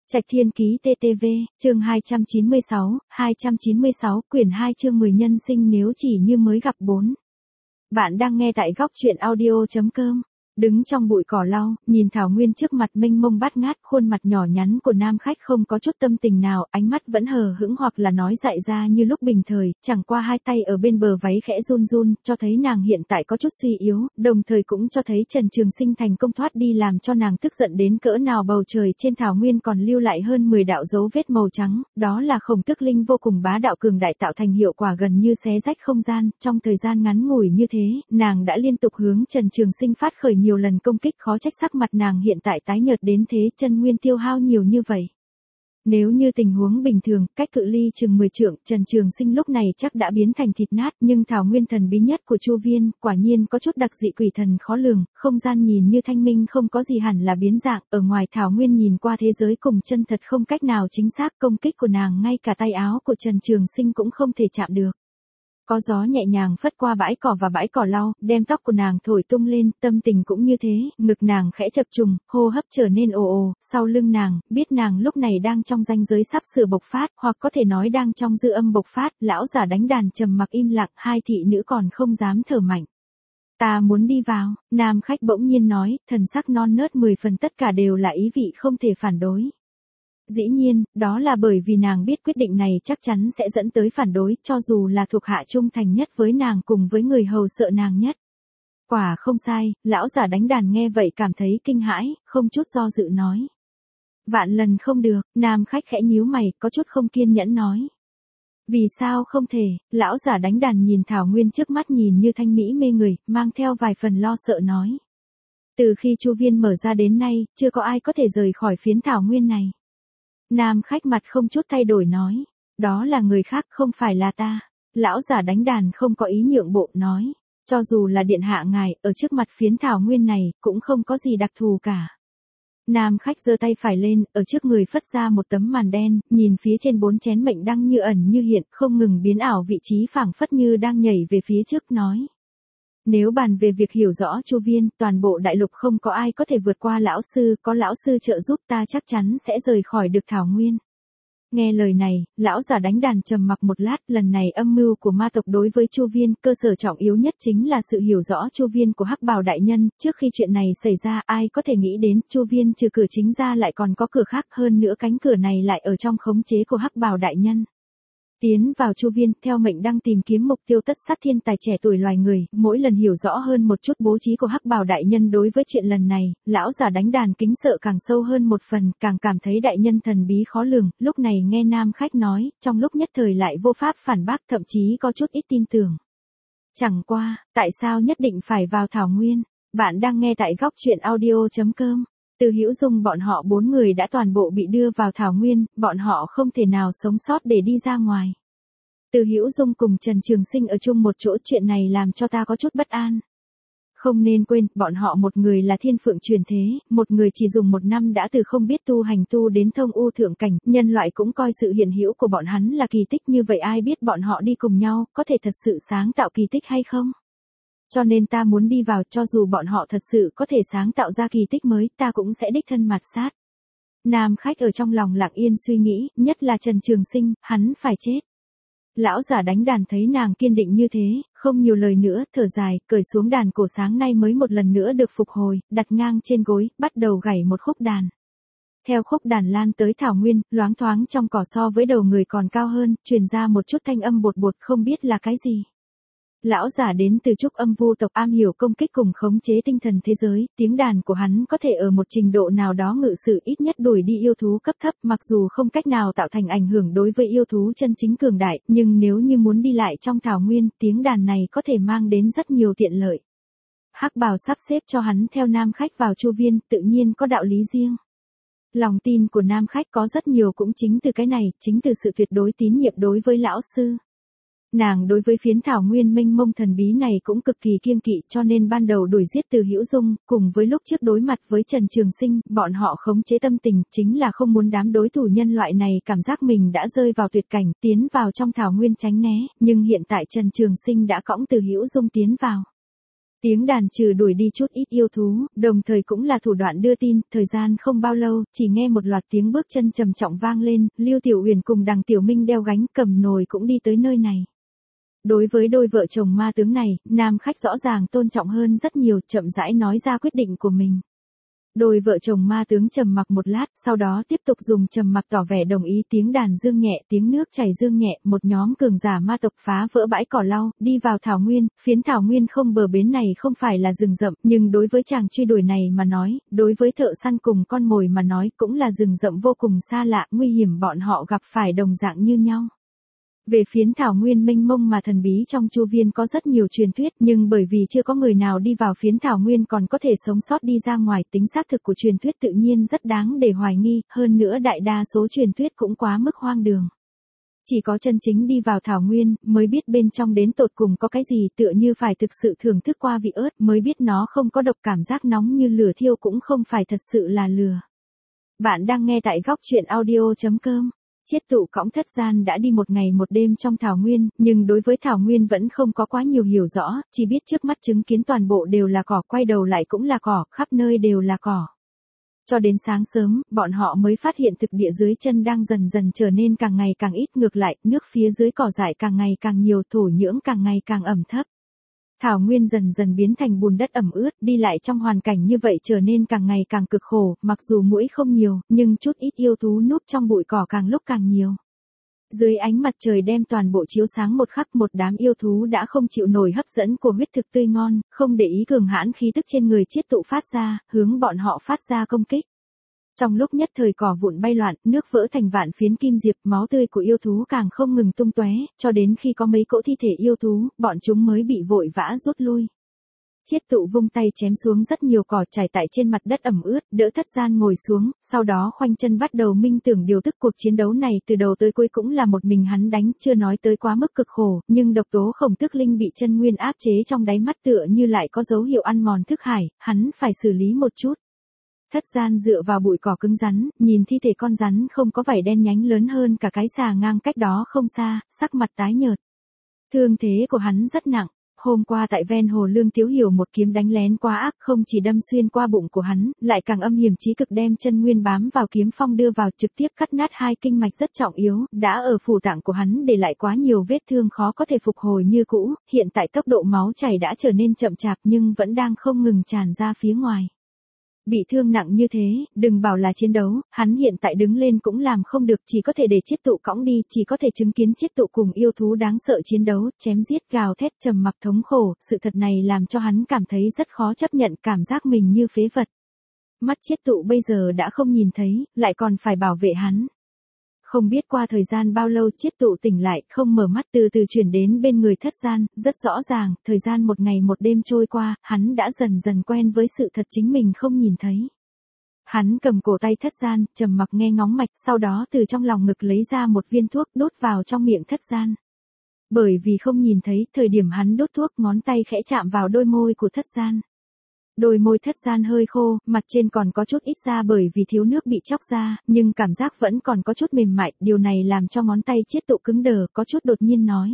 Trạch Thiên Ký TTV, chương 296, quyển 2 chương 10 nhân sinh nếu chỉ như mới gặp 4. Bạn đang nghe tại góc truyện audio.com. Đứng trong bụi cỏ lau, nhìn Thảo Nguyên trước mặt mênh mông bát ngát, khuôn mặt nhỏ nhắn của nam khách không có chút tâm tình nào, ánh mắt vẫn hờ hững hoặc là nói dại ra như lúc bình thời, chẳng qua hai tay ở bên bờ váy khẽ run run, cho thấy nàng hiện tại có chút suy yếu, đồng thời cũng cho thấy Trần Trường Sinh thành công thoát đi làm cho nàng tức giận đến cỡ nào. Bầu trời trên Thảo Nguyên còn lưu lại hơn 10 đạo dấu vết màu trắng, đó là Khổng Tước Linh vô cùng bá đạo cường đại tạo thành hiệu quả gần như xé rách không gian, trong thời gian ngắn ngủi như thế, nàng đã liên tục hướng Trần Trường Sinh phát khởi nhiều lần công kích, khó trách sắc mặt nàng hiện tại tái nhợt đến thế, chân nguyên tiêu hao nhiều như vậy. Nếu như tình huống bình thường, cách cự ly chừng 10 trượng, Trần Trường Sinh lúc này chắc đã biến thành thịt nát, nhưng Thảo Nguyên thần bí nhất của Chu Viên, quả nhiên có chút đặc dị quỷ thần khó lường, không gian nhìn như thanh minh không có gì hẳn là biến dạng, ở ngoài Thảo Nguyên nhìn qua thế giới cùng chân thật không cách nào chính xác, công kích của nàng ngay cả tay áo của Trần Trường Sinh cũng không thể chạm được. Có gió nhẹ nhàng phất qua bãi cỏ và bãi cỏ lau, đem tóc của nàng thổi tung lên, tâm tình cũng như thế, ngực nàng khẽ chập trùng, hô hấp trở nên ồ ồ, sau lưng nàng, biết nàng lúc này đang trong ranh giới sắp sửa bộc phát, hoặc có thể nói đang trong dư âm bộc phát, lão giả đánh đàn trầm mặc im lặng, hai thị nữ còn không dám thở mạnh. Ta muốn đi vào, nam khách bỗng nhiên nói, thần sắc non nớt 10 phần, tất cả đều là ý vị không thể phản đối. Dĩ nhiên, đó là bởi vì nàng biết quyết định này chắc chắn sẽ dẫn tới phản đối, cho dù là thuộc hạ trung thành nhất với nàng cùng với người hầu sợ nàng nhất. Quả không sai, lão giả đánh đàn nghe vậy cảm thấy kinh hãi, không chút do dự nói. Vạn lần không được, nam khách khẽ nhíu mày, có chút không kiên nhẫn nói. Vì sao không thể, lão giả đánh đàn nhìn Thảo Nguyên trước mắt nhìn như thanh mỹ mê người, mang theo vài phần lo sợ nói. Từ khi Chu Viên mở ra đến nay, chưa có ai có thể rời khỏi phiến Thảo Nguyên này. Nam khách mặt không chút thay đổi nói, đó là người khác không phải là ta. Lão giả đánh đàn không có ý nhượng bộ nói, cho dù là điện hạ ngài, ở trước mặt phiến Thảo Nguyên này, cũng không có gì đặc thù cả. Nam khách giơ tay phải lên, ở trước người phất ra một tấm màn đen, nhìn phía trên 4 chén mệnh đăng như ẩn như hiện, không ngừng biến ảo vị trí phảng phất như đang nhảy về phía trước nói. Nếu bàn về việc hiểu rõ Chu Viên, toàn bộ đại lục không có ai có thể vượt qua lão sư, có lão sư trợ giúp ta chắc chắn sẽ rời khỏi được Thảo Nguyên. Nghe lời này, lão giả đánh đàn trầm mặc một lát, lần này âm mưu của ma tộc đối với Chu Viên, cơ sở trọng yếu nhất chính là sự hiểu rõ Chu Viên của Hắc Bào đại nhân, trước khi chuyện này xảy ra, ai có thể nghĩ đến Chu Viên trừ cửa chính ra lại còn có cửa khác, hơn nữa cánh cửa này lại ở trong khống chế của Hắc Bào đại nhân. Tiến vào Chu Viên, theo mệnh đăng tìm kiếm mục tiêu tất sát thiên tài trẻ tuổi loài người, mỗi lần hiểu rõ hơn một chút bố trí của Hắc Bào đại nhân đối với chuyện lần này, lão giả đánh đàn kính sợ càng sâu hơn một phần, càng cảm thấy đại nhân thần bí khó lường, lúc này nghe nam khách nói, trong lúc nhất thời lại vô pháp phản bác, thậm chí có chút ít tin tưởng. Chẳng qua, tại sao nhất định phải vào Thảo Nguyên? Bạn đang nghe tại góc truyện audio.com. Từ Hữu Dung bọn họ 4 người đã toàn bộ bị đưa vào Thảo Nguyên, bọn họ không thể nào sống sót để đi ra ngoài. Từ Hữu Dung cùng Trần Trường Sinh ở chung một chỗ, chuyện này làm cho ta có chút bất an. Không nên quên, bọn họ một người là thiên phượng truyền thế, một người chỉ dùng 1 năm đã từ không biết tu hành tu đến thông u thượng cảnh, nhân loại cũng coi sự hiện hữu của bọn hắn là kỳ tích, như vậy ai biết bọn họ đi cùng nhau, có thể thật sự sáng tạo kỳ tích hay không? Cho nên ta muốn đi vào, cho dù bọn họ thật sự có thể sáng tạo ra kỳ tích mới, ta cũng sẽ đích thân mạt sát. Nam khách ở trong lòng lặng yên suy nghĩ, nhất là Trần Trường Sinh, hắn phải chết. Lão giả đánh đàn thấy nàng kiên định như thế, không nhiều lời nữa, thở dài, cởi xuống đàn cổ sáng nay mới một lần nữa được phục hồi, đặt ngang trên gối, bắt đầu gảy một khúc đàn. Theo khúc đàn lan tới Thảo Nguyên, loáng thoáng trong cỏ so với đầu người còn cao hơn, truyền ra một chút thanh âm bột bột không biết là cái gì. Lão giả đến từ Trúc Âm Vu tộc, am hiểu công kích cùng khống chế tinh thần thế giới, tiếng đàn của hắn có thể ở một trình độ nào đó ngự sử, ít nhất đuổi đi yêu thú cấp thấp, mặc dù không cách nào tạo thành ảnh hưởng đối với yêu thú chân chính cường đại, nhưng nếu như muốn đi lại trong Thảo Nguyên, tiếng đàn này có thể mang đến rất nhiều tiện lợi. Hắc Bào sắp xếp cho hắn theo nam khách vào Chu Viên, tự nhiên có đạo lý riêng. Lòng tin của nam khách có rất nhiều cũng chính từ cái này, chính từ sự tuyệt đối tín nhiệm đối với lão sư. Nàng đối với phiến Thảo Nguyên mênh mông thần bí này cũng cực kỳ kiêng kỵ, cho nên ban đầu đuổi giết Từ Hữu Dung, cùng với lúc trước đối mặt với Trần Trường Sinh, bọn họ khống chế tâm tình, chính là không muốn đám đối thủ nhân loại này cảm giác mình đã rơi vào tuyệt cảnh, tiến vào trong Thảo Nguyên tránh né, nhưng hiện tại Trần Trường Sinh đã cõng Từ Hữu Dung tiến vào. Tiếng đàn trừ đuổi đi chút ít yêu thú, đồng thời cũng là thủ đoạn đưa tin, thời gian không bao lâu, chỉ nghe một loạt tiếng bước chân trầm trọng vang lên, Lưu Tiểu Uyển cùng Đằng Tiểu Minh đeo gánh cầm nồi cũng đi tới nơi này. Đối với đôi vợ chồng ma tướng này, nam khách rõ ràng tôn trọng hơn rất nhiều, chậm rãi nói ra quyết định của mình. Đôi vợ chồng ma tướng trầm mặc một lát, sau đó tiếp tục dùng trầm mặc tỏ vẻ đồng ý, tiếng đàn dương nhẹ, tiếng nước chảy dương nhẹ, một nhóm cường giả ma tộc phá vỡ bãi cỏ lau, đi vào thảo nguyên, phiến thảo nguyên không bờ bến này không phải là rừng rậm, nhưng đối với chàng truy đuổi này mà nói, đối với thợ săn cùng con mồi mà nói cũng là rừng rậm vô cùng xa lạ, nguy hiểm bọn họ gặp phải đồng dạng như nhau. Về phiến thảo nguyên mênh mông mà thần bí trong chu viên có rất nhiều truyền thuyết, nhưng bởi vì chưa có người nào đi vào phiến thảo nguyên còn có thể sống sót đi ra ngoài, tính xác thực của truyền thuyết tự nhiên rất đáng để hoài nghi, hơn nữa đại đa số truyền thuyết cũng quá mức hoang đường. Chỉ có chân chính đi vào thảo nguyên, mới biết bên trong đến tột cùng có cái gì, tựa như phải thực sự thưởng thức qua vị ớt mới biết nó không có độc, cảm giác nóng như lửa thiêu cũng không phải thật sự là lửa. Bạn đang nghe tại góc truyện audio.com. Chiết Tụ cõng Thất Gian đã đi một ngày một đêm trong thảo nguyên, nhưng đối với thảo nguyên vẫn không có quá nhiều hiểu rõ, chỉ biết trước mắt chứng kiến toàn bộ đều là cỏ, quay đầu lại cũng là cỏ, khắp nơi đều là cỏ. Cho đến sáng sớm, bọn họ mới phát hiện thực địa dưới chân đang dần dần trở nên càng ngày càng ít, ngược lại, nước phía dưới cỏ dại càng ngày càng nhiều, thổ nhưỡng càng ngày càng ẩm thấp. Thảo nguyên dần dần biến thành bùn đất ẩm ướt, đi lại trong hoàn cảnh như vậy trở nên càng ngày càng cực khổ, mặc dù muỗi không nhiều, nhưng chút ít yêu thú núp trong bụi cỏ càng lúc càng nhiều. Dưới ánh mặt trời đem toàn bộ chiếu sáng một khắc, một đám yêu thú đã không chịu nổi hấp dẫn của huyết thực tươi ngon, không để ý cường hãn khí tức trên người Chiết Tụ phát ra, hướng bọn họ phát ra công kích. Trong lúc nhất thời cỏ vụn bay loạn, nước vỡ thành vạn phiến kim diệp, máu tươi của yêu thú càng không ngừng tung tóe, cho đến khi có mấy cỗ thi thể yêu thú, bọn chúng mới bị vội vã rút lui. Chiết Tụ vung tay chém xuống rất nhiều cỏ trải tại trên mặt đất ẩm ướt, đỡ Thất Gian ngồi xuống, sau đó khoanh chân bắt đầu minh tưởng điều tức. Cuộc chiến đấu này từ đầu tới cuối cũng là một mình hắn đánh, chưa nói tới quá mức cực khổ, nhưng độc tố Khổng Tước Linh bị chân nguyên áp chế trong đáy mắt tựa như lại có dấu hiệu ăn mòn thức hải, hắn phải xử lý một chút. Thất Gian dựa vào bụi cỏ cứng rắn, nhìn thi thể con rắn không có vảy đen nhánh lớn hơn cả cái xà ngang cách đó không xa, sắc mặt tái nhợt. Thương thế của hắn rất nặng. Hôm qua tại ven hồ Lương Tiếu Hiểu một kiếm đánh lén quá ác, không chỉ đâm xuyên qua bụng của hắn, lại càng âm hiểm chí cực đem chân nguyên bám vào kiếm phong đưa vào, trực tiếp cắt nát hai kinh mạch rất trọng yếu, đã ở phủ tạng của hắn để lại quá nhiều vết thương khó có thể phục hồi như cũ, hiện tại tốc độ máu chảy đã trở nên chậm chạp nhưng vẫn đang không ngừng tràn ra phía ngoài. Bị thương nặng như thế, đừng bảo là chiến đấu, hắn hiện tại đứng lên cũng làm không được, chỉ có thể để Chiết Tụ cõng đi, chỉ có thể chứng kiến Chiết Tụ cùng yêu thú đáng sợ chiến đấu, chém giết gào thét trầm mặc thống khổ, sự thật này làm cho hắn cảm thấy rất khó chấp nhận, cảm giác mình như phế vật. Mắt Chiết Tụ bây giờ đã không nhìn thấy, lại còn phải bảo vệ hắn. Không biết qua thời gian bao lâu Chiết Tụ tỉnh lại, không mở mắt, từ từ chuyển đến bên người Thất Gian, rất rõ ràng, thời gian một ngày một đêm trôi qua, hắn đã dần dần quen với sự thật chính mình không nhìn thấy. Hắn cầm cổ tay Thất Gian, trầm mặc nghe ngóng mạch, sau đó từ trong lòng ngực lấy ra một viên thuốc đốt vào trong miệng Thất Gian. Bởi vì không nhìn thấy, thời điểm hắn đốt thuốc, ngón tay khẽ chạm vào đôi môi của Thất Gian. Đôi môi Thất Gian hơi khô, mặt trên còn có chút ít da bởi vì thiếu nước bị chóc ra, nhưng cảm giác vẫn còn có chút mềm mại, điều này làm cho ngón tay Chiết Tụ cứng đờ, có chút đột nhiên nói.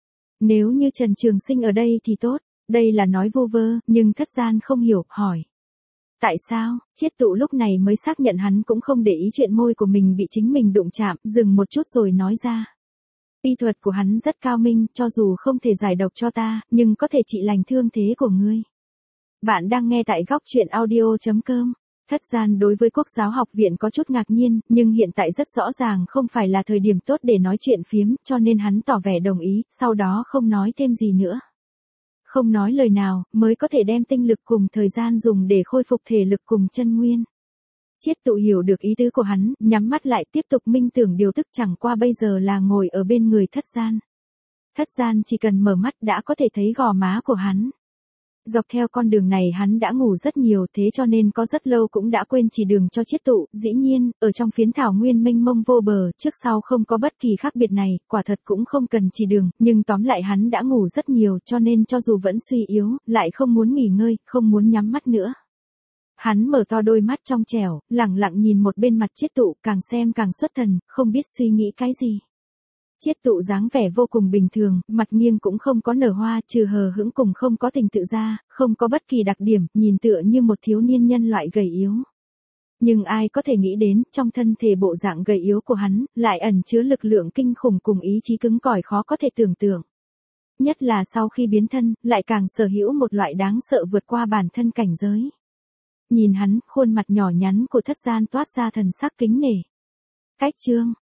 Nếu như Trần Trường Sinh ở đây thì tốt, đây là nói vu vơ, nhưng Thất Gian không hiểu, hỏi. Tại sao? Chiết Tụ lúc này mới xác nhận hắn cũng không để ý chuyện môi của mình bị chính mình đụng chạm, dừng một chút rồi nói ra. Y thuật của hắn rất cao minh, cho dù không thể giải độc cho ta, nhưng có thể trị lành thương thế của ngươi. Bạn đang nghe tại góc truyện audio.com. Thất Gian đối với Quốc giáo học viện có chút ngạc nhiên, nhưng hiện tại rất rõ ràng không phải là thời điểm tốt để nói chuyện phiếm, cho nên hắn tỏ vẻ đồng ý, sau đó không nói thêm gì nữa. Không nói lời nào, mới có thể đem tinh lực cùng thời gian dùng để khôi phục thể lực cùng chân nguyên. Chiết Tụ hiểu được ý tứ của hắn, nhắm mắt lại tiếp tục minh tưởng điều tức, chẳng qua bây giờ là ngồi ở bên người Thất Gian. Thất Gian chỉ cần mở mắt đã có thể thấy gò má của hắn. Dọc theo con đường này hắn đã ngủ rất nhiều, thế cho nên có rất lâu cũng đã quên chỉ đường cho Chiết Tụ. Dĩ nhiên, ở trong phiến thảo nguyên mênh mông vô bờ, trước sau không có bất kỳ khác biệt này, quả thật cũng không cần chỉ đường, nhưng tóm lại hắn đã ngủ rất nhiều, cho nên cho dù vẫn suy yếu, lại không muốn nghỉ ngơi, không muốn nhắm mắt nữa. Hắn mở to đôi mắt trong trẻo, lẳng lặng nhìn một bên mặt Chiết Tụ, càng xem càng xuất thần, không biết suy nghĩ cái gì. Chiết tụ dáng vẻ vô cùng bình thường, mặt nghiêng cũng không có nở hoa, trừ hờ hững cùng không có tình tự ra, không có bất kỳ đặc điểm, nhìn tựa như một thiếu niên nhân loại gầy yếu. Nhưng ai có thể nghĩ đến, trong thân thể bộ dạng gầy yếu của hắn, lại ẩn chứa lực lượng kinh khủng cùng ý chí cứng cỏi khó có thể tưởng tượng. Nhất là sau khi biến thân, lại càng sở hữu một loại đáng sợ vượt qua bản thân cảnh giới. Nhìn hắn, khuôn mặt nhỏ nhắn của Thất Gian toát ra thần sắc kính nể. Cách chương